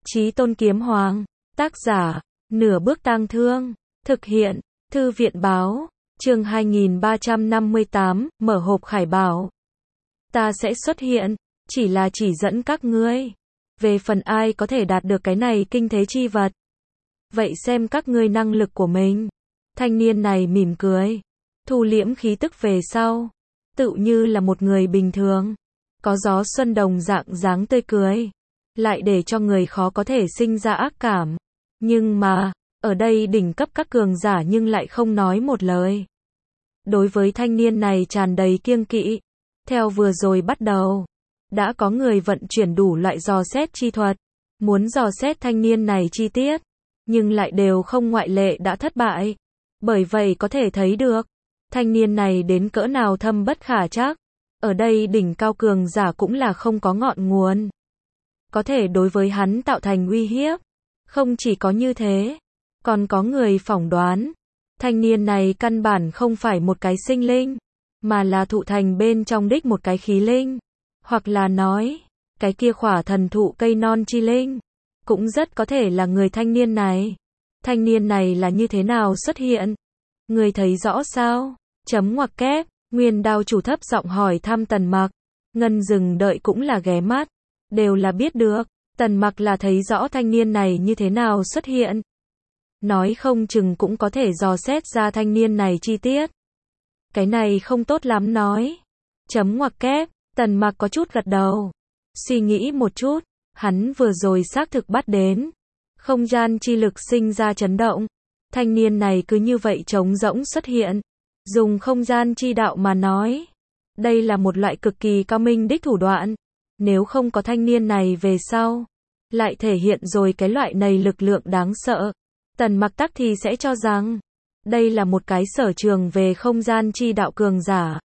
Chí Tôn Kiếm Hoàng. Tác giả, Nửa Bước Tang Thương. Thực hiện, Thư viện Báo. Chương 2358, mở hộp khải bảo. Ta sẽ xuất hiện, chỉ là chỉ dẫn các ngươi. Về phần ai có thể đạt được cái này kinh thế chi vật. Vậy xem các ngươi năng lực của mình. Thanh niên này mỉm cười. Thu liễm khí tức về sau. Tự như là một người bình thường. Có gió xuân đồng dạng dáng tươi cười. Lại để cho người khó có thể sinh ra ác cảm. Nhưng mà, ở đây đỉnh cấp các cường giả nhưng lại không nói một lời. Đối với thanh niên này tràn đầy kiêng kỵ. Theo vừa rồi bắt đầu, đã có người vận chuyển đủ loại dò xét chi thuật, muốn dò xét thanh niên này chi tiết, nhưng lại đều không ngoại lệ đã thất bại. Bởi vậy có thể thấy được, thanh niên này đến cỡ nào thâm bất khả trắc. Ở đây đỉnh cao cường giả cũng là không có ngọn nguồn. Có thể đối với hắn tạo thành uy hiếp. Không chỉ có như thế, còn có người phỏng đoán, thanh niên này căn bản không phải một cái sinh linh, mà là thụ thành bên trong đích một cái khí linh. Hoặc là nói, cái kia khỏa thần thụ cây non chi linh, cũng rất có thể là người thanh niên này. Thanh niên này là như thế nào xuất hiện? Người thấy rõ sao? Chấm ngoặc kép, Nguyên Đao chủ thấp giọng hỏi thăm Tần Mặc. Ngân Dừng đợi cũng là ghé mắt, đều là biết được. Tần Mặc là thấy rõ thanh niên này như thế nào xuất hiện. Nói không chừng cũng có thể dò xét ra thanh niên này chi tiết. Cái này không tốt lắm nói. Chấm ngoặc kép, Tần Mặc có chút gật đầu. Suy nghĩ một chút, hắn vừa rồi xác thực bắt đến. Không gian chi lực sinh ra chấn động. Thanh niên này cứ như vậy trống rỗng xuất hiện. Dùng không gian chi đạo mà nói. Đây là một loại cực kỳ cao minh đích thủ đoạn. Nếu không có thanh niên này về sau, lại thể hiện rồi cái loại này lực lượng đáng sợ. Tần Mặc tắc thì sẽ cho rằng, đây là một cái sở trường về không gian chi đạo cường giả.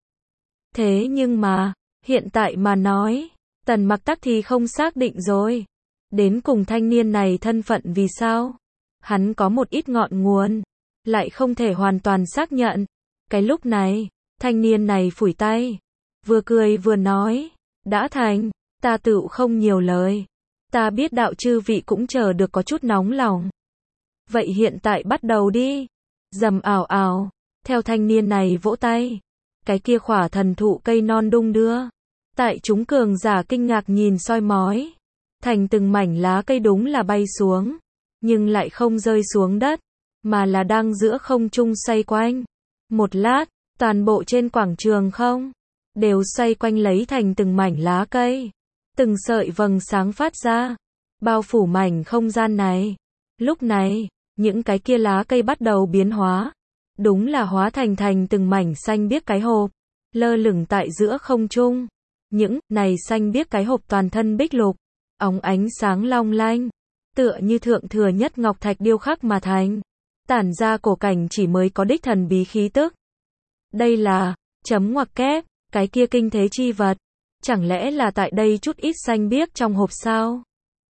Thế nhưng mà, hiện tại mà nói, Tần Mặc tắc thì không xác định rồi. Đến cùng thanh niên này thân phận vì sao? Hắn có một ít ngọn nguồn, lại không thể hoàn toàn xác nhận. Cái lúc này, thanh niên này phủi tay, vừa cười vừa nói, đã thành, ta tựu không nhiều lời. Ta biết đạo chư vị cũng chờ được có chút nóng lòng. Vậy hiện tại bắt đầu đi. Rầm ảo ảo, theo thanh niên này vỗ tay. Cái kia khỏa thần thụ cây non đung đưa. Tại chúng cường giả kinh ngạc nhìn soi mói. Thành từng mảnh lá cây đúng là bay xuống. Nhưng lại không rơi xuống đất. Mà là đang giữa không trung xoay quanh. Một lát, toàn bộ trên quảng trường không. Đều xoay quanh lấy thành từng mảnh lá cây. Từng sợi vầng sáng phát ra. Bao phủ mảnh không gian này. Lúc này, những cái kia lá cây bắt đầu biến hóa. Đúng là hóa thành từng mảnh xanh biếc cái hộp. Lơ lửng tại giữa không trung. Những này xanh biếc cái hộp toàn thân bích lục. Óng ánh sáng long lanh. Tựa như thượng thừa nhất ngọc thạch điêu khắc mà thành. Tản ra cổ cảnh chỉ mới có đích thần bí khí tức. Đây là, chấm ngoặc kép, cái kia kinh thế chi vật. Chẳng lẽ là tại đây chút ít xanh biếc trong hộp sao?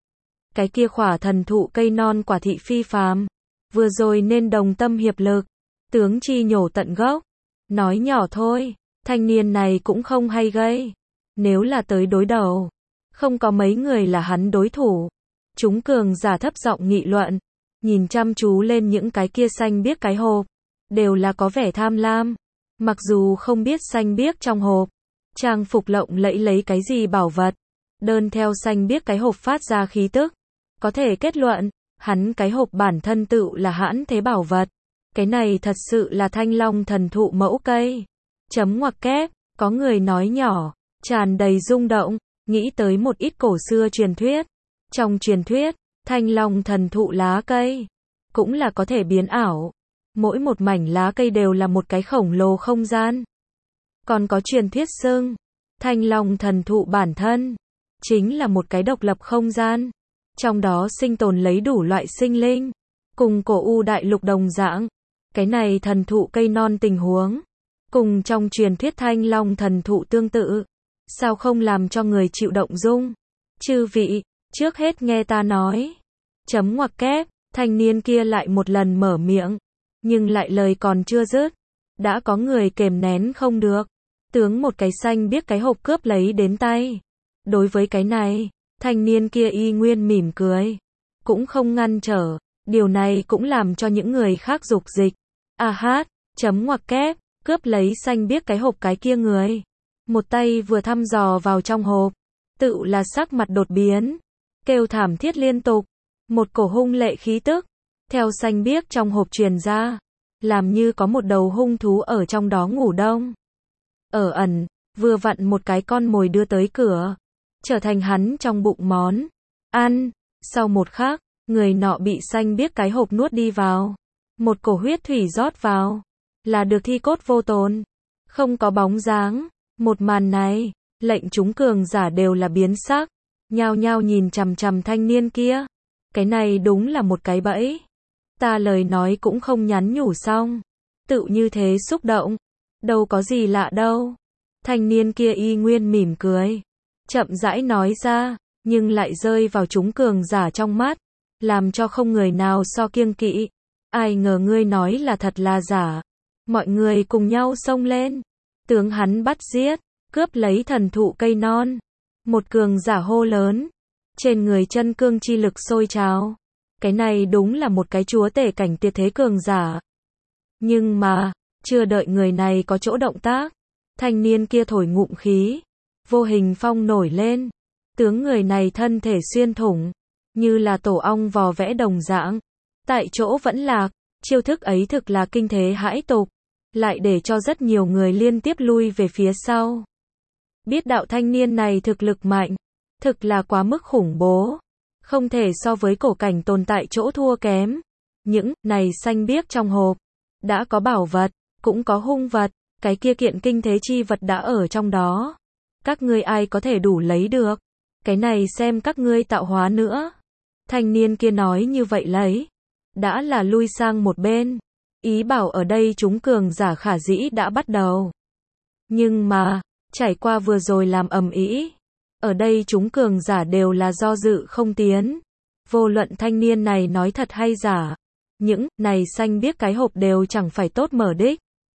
Cái kia khỏa thần thụ cây non quả thị phi phàm. Vừa rồi nên đồng tâm hiệp lực. Tướng chi nhổ tận gốc. Nói nhỏ thôi, thanh niên này cũng không hay gây. Nếu là tới đối đầu, không có mấy người là hắn đối thủ. Chúng cường giả thấp giọng nghị luận. Nhìn chăm chú lên những cái kia xanh biếc cái hộp. Đều là có vẻ tham lam. Mặc dù không biết xanh biếc trong hộp. Trang phục lộng lẫy lấy cái gì bảo vật. Đơn theo xanh biếc cái hộp phát ra khí tức. Có thể kết luận, hắn cái hộp bản thân tự là hãn thế bảo vật. Cái này thật sự là thanh long thần thụ mẫu cây. Chấm ngoặc kép, có người nói nhỏ, tràn đầy rung động, nghĩ tới một ít cổ xưa truyền thuyết. Trong truyền thuyết, thanh long thần thụ lá cây, cũng là có thể biến ảo. Mỗi một mảnh lá cây đều là một cái khổng lồ không gian. Còn có truyền thuyết xưng, thanh long thần thụ bản thân, chính là một cái độc lập không gian. Trong đó sinh tồn lấy đủ loại sinh linh. Cùng cổ u đại lục đồng dạng. Cái này thần thụ cây non tình huống. Cùng trong truyền thuyết thanh long thần thụ tương tự. Sao không làm cho người chịu động dung? Chư vị, trước hết nghe ta nói. Chấm ngoặc kép, thanh niên kia lại một lần mở miệng. Nhưng lại lời còn chưa dứt. Đã có người kềm nén không được. Tướng một cái xanh biếc cái hộp cướp lấy đến tay. Đối với cái này, thanh niên kia y nguyên mỉm cười. cũng không ngăn trở. Điều này cũng làm cho những người khác dục dịch. A hát, chấm ngoặc kép, cướp lấy xanh biếc cái hộp cái kia người. Một tay vừa thăm dò vào trong hộp, tự là sắc mặt đột biến, kêu thảm thiết liên tục. Một cổ hung lệ khí tức, theo xanh biếc trong hộp truyền ra, làm như có một đầu hung thú ở trong đó ngủ đông. Ở ẩn, vừa vặn một cái con mồi đưa tới cửa, trở thành hắn trong bụng món ăn. Sau một khắc, người nọ bị xanh biếc cái hộp nuốt đi vào. Một cổ huyết thủy rót vào, là được thi cốt vô tồn, không có bóng dáng. Một màn này, lệnh chúng cường giả đều là biến sắc, nhao nhao nhìn chằm chằm thanh niên kia. Cái này đúng là một cái bẫy. Ta lời nói cũng không nhắn nhủ xong, tự như thế xúc động, đâu có gì lạ đâu. Thanh niên kia y nguyên mỉm cười, chậm rãi nói ra, nhưng lại rơi vào chúng cường giả trong mắt, làm cho không người nào so kiêng kỵ. Ai ngờ ngươi nói là thật là giả. Mọi người cùng nhau xông lên, tướng hắn bắt giết, cướp lấy thần thụ cây non. Một cường giả hô lớn, trên người chân cương chi lực sôi trào. Cái này đúng là một cái chúa tể cảnh tuyệt thế cường giả. Nhưng mà, chưa đợi người này có chỗ động tác, thanh niên kia thổi ngụm khí, vô hình phong nổi lên, tướng người này thân thể xuyên thủng, như là tổ ong vò vẽ đồng dạng, tại chỗ vẫn lạc. Chiêu thức ấy thực là kinh thế hãi tục, lại để cho rất nhiều người liên tiếp lui về phía sau. Biết đạo thanh niên này thực lực mạnh, thực là quá mức khủng bố, không thể so với cổ cảnh tồn tại chỗ thua kém. Những này xanh biếc trong hộp, đã có bảo vật, cũng có hung vật, cái kia kiện kinh thế chi vật đã ở trong đó. Các ngươi ai có thể đủ lấy được, cái này xem các ngươi tạo hóa nữa. Thanh niên kia nói như vậy lấy, đã là lui sang một bên, ý bảo ở đây chúng cường giả khả dĩ đã bắt đầu. Nhưng mà, trải qua vừa rồi làm ầm ĩ, ở đây chúng cường giả đều là do dự không tiến. Vô luận thanh niên này nói thật hay giả, những này xanh biếc cái hộp đều chẳng phải tốt mở đích.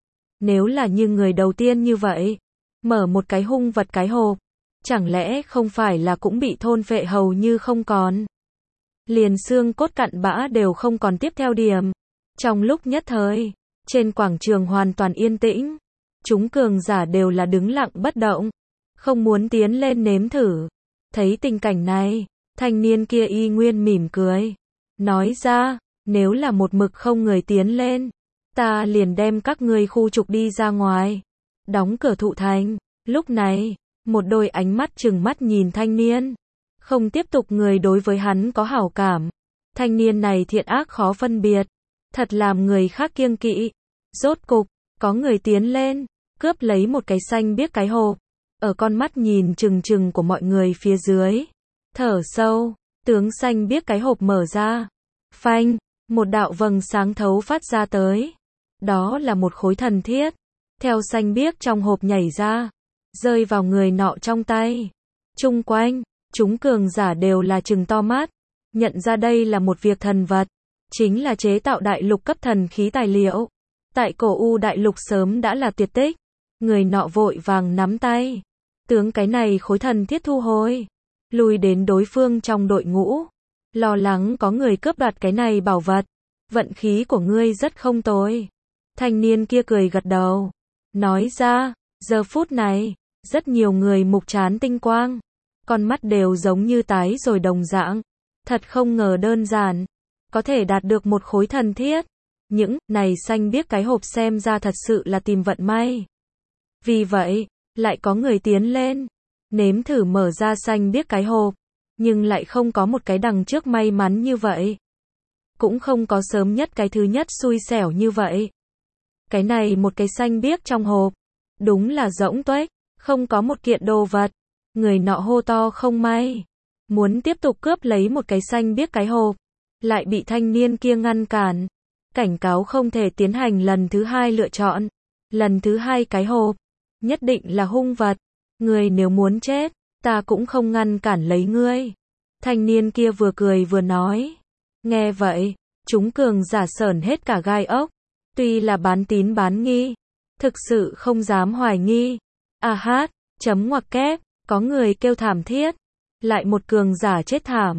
Nếu là như người đầu tiên như vậy, mở một cái hung vật cái hộp, chẳng lẽ không phải là cũng bị thôn phệ hầu như không còn. Liền xương cốt cặn bã đều không còn tiếp theo điểm. Trong lúc nhất thời, trên quảng trường hoàn toàn yên tĩnh. Chúng cường giả đều là đứng lặng bất động, không muốn tiến lên nếm thử. Thấy tình cảnh này, thanh niên kia y nguyên mỉm cười, nói ra, nếu là một mực không người tiến lên, ta liền đem các ngươi khu trục đi ra ngoài, đóng cửa thụ thành. Lúc này, một đôi ánh mắt trừng mắt nhìn thanh niên, không tiếp tục người đối với hắn có hảo cảm. Thanh niên này thiện ác khó phân biệt, thật làm người khác kiêng kỵ. Rốt cục, có người tiến lên, cướp lấy một cái xanh biếc cái hộp, ở con mắt nhìn trừng trừng của mọi người phía dưới. Thở sâu, tướng xanh biếc cái hộp mở ra. Phanh, một đạo vầng sáng thấu phát ra tới. Đó là một khối thần thiết, theo xanh biếc trong hộp nhảy ra, rơi vào người nọ trong tay. Chung quanh, chúng cường giả đều là trừng to mắt, nhận ra đây là một việc thần vật, chính là chế tạo đại lục cấp thần khí tài liệu. Tại cổ U đại lục sớm đã là tuyệt tích. Người nọ vội vàng nắm tay, tướng cái này khối thần thiết thu hồi, lùi đến đối phương trong đội ngũ, lo lắng có người cướp đoạt cái này bảo vật. Vận khí của ngươi rất không tồi. Thanh niên kia cười gật đầu, nói ra, giờ phút này, rất nhiều người mục trán tinh quang, con mắt đều giống như tái rồi đồng dạng. Thật không ngờ đơn giản, có thể đạt được một khối thần thiết. Những này xanh biếc cái hộp xem ra thật sự là tìm vận may. Vì vậy, lại có người tiến lên, nếm thử mở ra xanh biếc cái hộp, nhưng lại không có một cái đằng trước may mắn như vậy. Cũng không có sớm nhất cái thứ nhất xui xẻo như vậy. Cái này một cái xanh biếc trong hộp, đúng là rỗng tuếch, không có một kiện đồ vật. Người nọ hô to không may, muốn tiếp tục cướp lấy một cái xanh biếc cái hộp, lại bị thanh niên kia ngăn cản, cảnh cáo không thể tiến hành lần thứ hai lựa chọn. Lần thứ hai cái hộp, nhất định là hung vật. Ngươi nếu muốn chết, ta cũng không ngăn cản lấy ngươi. Thanh niên kia vừa cười vừa nói. Nghe vậy, chúng cường giả sởn hết cả gai ốc. Tuy là bán tín bán nghi, thực sự không dám hoài nghi. A hát, chấm ngoặc kép, có người kêu thảm thiết. Lại một cường giả chết thảm.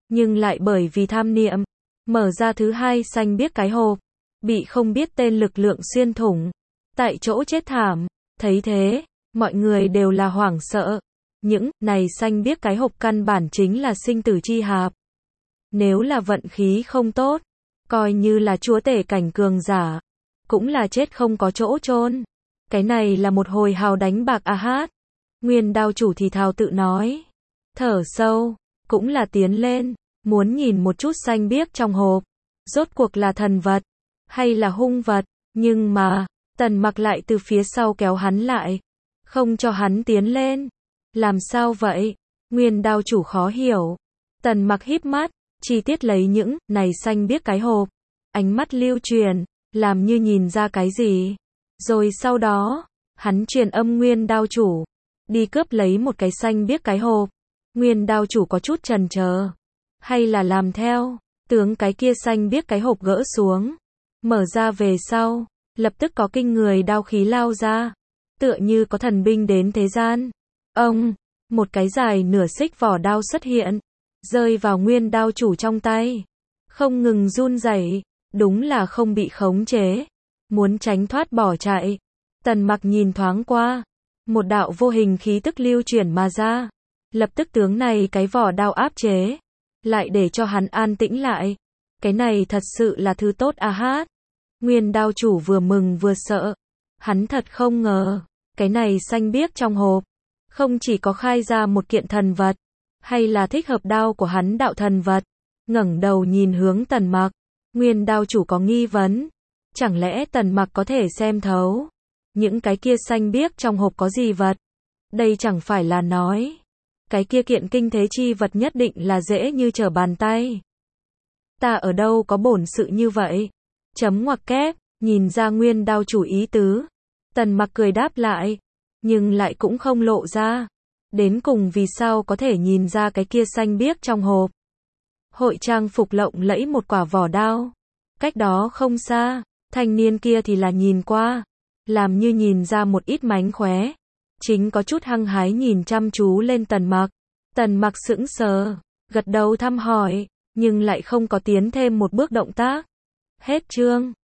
nhưng lại bởi vì tham niệm, mở ra thứ hai xanh biếc cái hộp, bị không biết tên lực lượng xuyên thủng, tại chỗ chết thảm. Thấy thế, mọi người đều là hoảng sợ. Những này xanh biếc cái hộp căn bản chính là sinh tử chi hạp. Nếu là vận khí không tốt, coi như là chúa tể cảnh cường giả, cũng là chết không có chỗ chôn. Cái này là một hồi hào đánh bạc a hát. Nguyên đao chủ thì thào tự nói. Thở sâu, cũng là tiến lên, muốn nhìn một chút xanh biếc trong hộp. Rốt cuộc là thần vật, hay là hung vật, nhưng mà, Tần Mặc lại từ phía sau kéo hắn lại, không cho hắn tiến lên. Làm sao vậy? Nguyên đao chủ khó hiểu. Tần Mặc híp mắt, chi tiết lấy những này xanh biếc cái hộp, ánh mắt lưu truyền, làm như nhìn ra cái gì. Rồi sau đó, hắn truyền âm Nguyên đao chủ, đi cướp lấy một cái xanh biếc cái hộp. Nguyên đao chủ có chút chần chờ, hay là làm theo, tướng cái kia xanh biếc cái hộp gỡ xuống, mở ra về sau, lập tức có kinh người đao khí lao ra, tựa như có thần binh đến thế gian. Ông, một cái dài nửa xích vỏ đao xuất hiện, rơi vào Nguyên đao chủ trong tay, không ngừng run rẩy, đúng là không bị khống chế, muốn tránh thoát bỏ chạy. Tần Mặc nhìn thoáng qua, một đạo vô hình khí tức lưu chuyển mà ra, lập tức tướng này cái vỏ đao áp chế, lại để cho hắn an tĩnh lại. Cái này thật sự là thứ tốt a hát. Nguyên đao chủ vừa mừng vừa sợ, hắn thật không ngờ, cái này xanh biếc trong hộp, không chỉ có khai ra một kiện thần vật, hay là thích hợp đao của hắn đạo thần vật. Ngẩng đầu nhìn hướng Tần Mặc, Nguyên đao chủ có nghi vấn, chẳng lẽ Tần Mặc có thể xem thấu những cái kia xanh biếc trong hộp có gì vật? Đây chẳng phải là nói, cái kia kiện kinh thế chi vật nhất định là dễ như trở bàn tay. Ta ở đâu có bổn sự như vậy? Chấm ngoặc kép, nhìn ra Nguyên đao chủ ý tứ. Tần Mặc cười đáp lại, nhưng lại cũng không lộ ra. Đến cùng vì sao có thể nhìn ra cái kia xanh biếc trong hộp? Hội trang phục lộng lẫy một quả vỏ đao. Cách đó không xa, thanh niên kia thì là nhìn qua, làm như nhìn ra một ít mánh khóe. Chính có chút hăng hái nhìn chăm chú lên Tần Mặc. Tần Mặc sững sờ, gật đầu thăm hỏi, nhưng lại không có tiến thêm một bước động tác. Hết chương.